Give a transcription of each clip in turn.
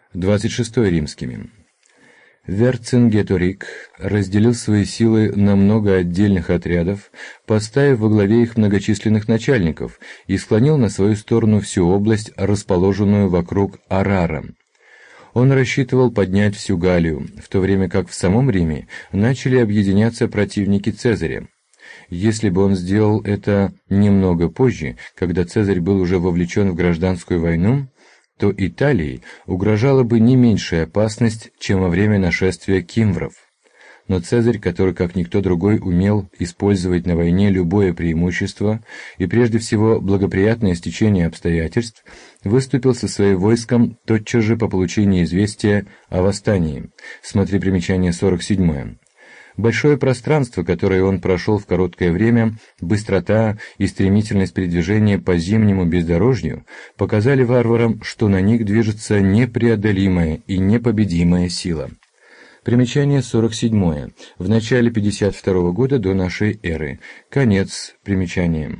26 римскими. Верцингеторик разделил свои силы на много отдельных отрядов, поставив во главе их многочисленных начальников, и склонил на свою сторону всю область, расположенную вокруг Арара. Он рассчитывал поднять всю Галлию, в то время как в самом Риме начали объединяться противники Цезаря. Если бы он сделал это немного позже, когда Цезарь был уже вовлечен в гражданскую войну, то Италии угрожала бы не меньшая опасность, чем во время нашествия кимвров. Но Цезарь, который как никто другой умел использовать на войне любое преимущество и прежде всего благоприятное стечение обстоятельств, выступил со своим войском тотчас же по получении известия о восстании. Смотри примечание 47. Большое пространство, которое он прошел в короткое время, быстрота и стремительность передвижения по зимнему бездорожью показали варварам, что на них движется непреодолимая и непобедимая сила. Примечание 47. В начале 52 года до нашей эры. Конец примечания.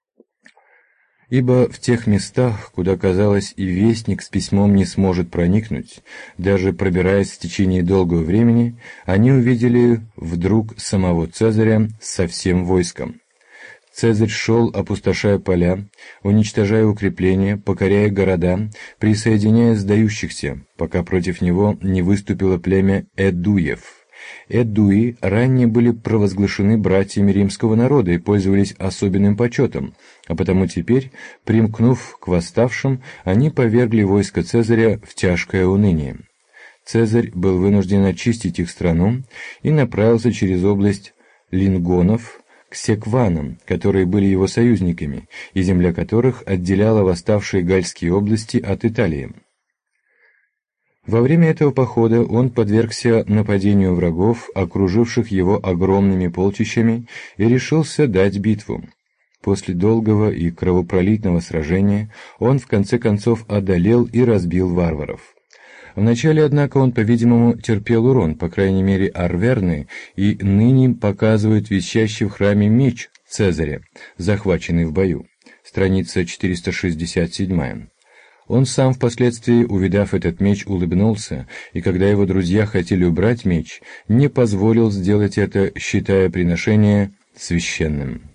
Ибо в тех местах, куда, казалось, и вестник с письмом не сможет проникнуть, даже пробираясь в течение долгого времени, они увидели вдруг самого Цезаря со всем войском. Цезарь шел, опустошая поля, уничтожая укрепления, покоряя города, присоединяя сдающихся, пока против него не выступило племя Эдуев. Эдуи ранее были провозглашены братьями римского народа и пользовались особенным почетом, а потому теперь, примкнув к восставшим, они повергли войско Цезаря в тяжкое уныние. Цезарь был вынужден очистить их страну и направился через область лингонов к секванам, которые были его союзниками, и земля которых отделяла восставшие гальские области от Италии. Во время этого похода он подвергся нападению врагов, окруживших его огромными полчищами, и решился дать битву. После долгого и кровопролитного сражения он в конце концов одолел и разбил варваров. Вначале, однако, он, по-видимому, терпел урон, по крайней мере, арверны, и ныне показывают висящий в храме меч Цезаря, захваченный в бою. Страница 467. Он сам впоследствии, увидав этот меч, улыбнулся, и когда его друзья хотели убрать меч, не позволил сделать это, считая приношение священным.